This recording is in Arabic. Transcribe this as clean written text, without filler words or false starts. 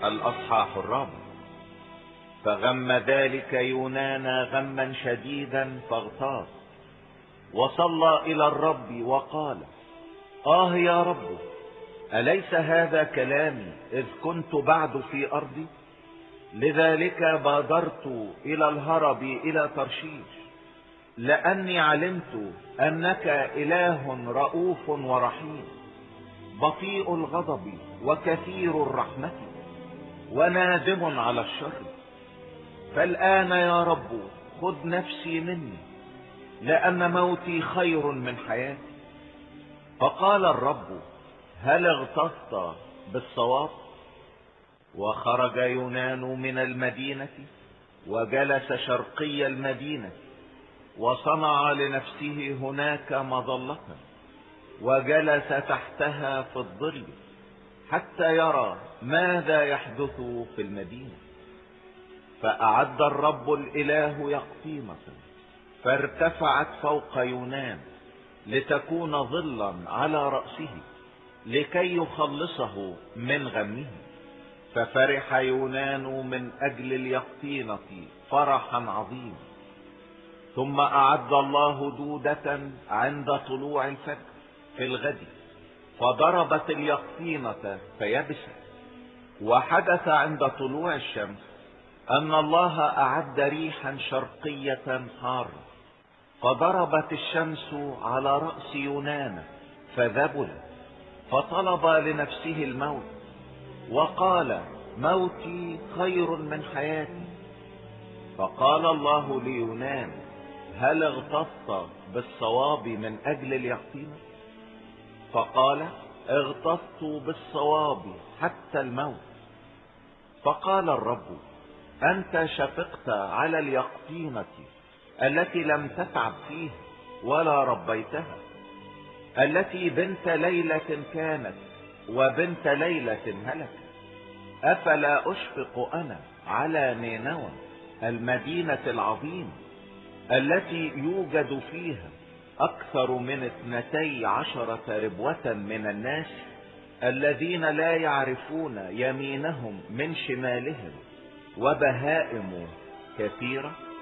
الأصحاح الرابع. فغم ذلك يونان غما شديدا فاغتاظ، وصلى إلى الرب وقال: يا رب، أليس هذا كلامي إذ كنت بعد في أرضي؟ لذلك بادرت إلى الهرب إلى ترشيش، لأني علمت أنك إله رؤوف ورحيم، بطيء الغضب وكثير الرحمة، ونادم على الشر. فالآن يا رب خذ نفسي مني، لأن موتي خير من حياتي. فقال الرب: هل اغتصت بالصواب؟ وخرج يونان من المدينة وجلس شرقي المدينة، وصنع لنفسه هناك مظلة، وجلس تحتها في الظل حتى يرى ماذا يحدث في المدينة. فأعد الرب الإله يقطينة، فارتفعت فوق يونان لتكون ظلا على رأسه لكي يخلصه من غمه. ففرح يونان من أجل اليقطينة فرحا عظيما. ثم أعد الله دودة عند طلوع الفجر في الغد، فضربت اليقطينة فيبست. وحدث عند طلوع الشمس أن الله أعد ريحا شرقية حارة، فضربت الشمس على رأس يونان فذبل، فطلب لنفسه الموت، وقال: موتي خير من حياتي. فقال الله ليونان: هل اغتصت بالصواب من أجل اليقطينة؟ فقال: اغتصت بالصواب حتى الموت. فقال الرب: أنت شفقت على اليقطينة التي لم تتعب فيها ولا ربيتها، التي بنت ليلة كانت وبنت ليلة هلكت. أفلا أشفق أنا على نينوى المدينة العظيمة، التي يوجد فيها أكثر من 12 ربوة من الناس، الذين لا يعرفون يمينهم من شمالهم، وبهائم كثيرة؟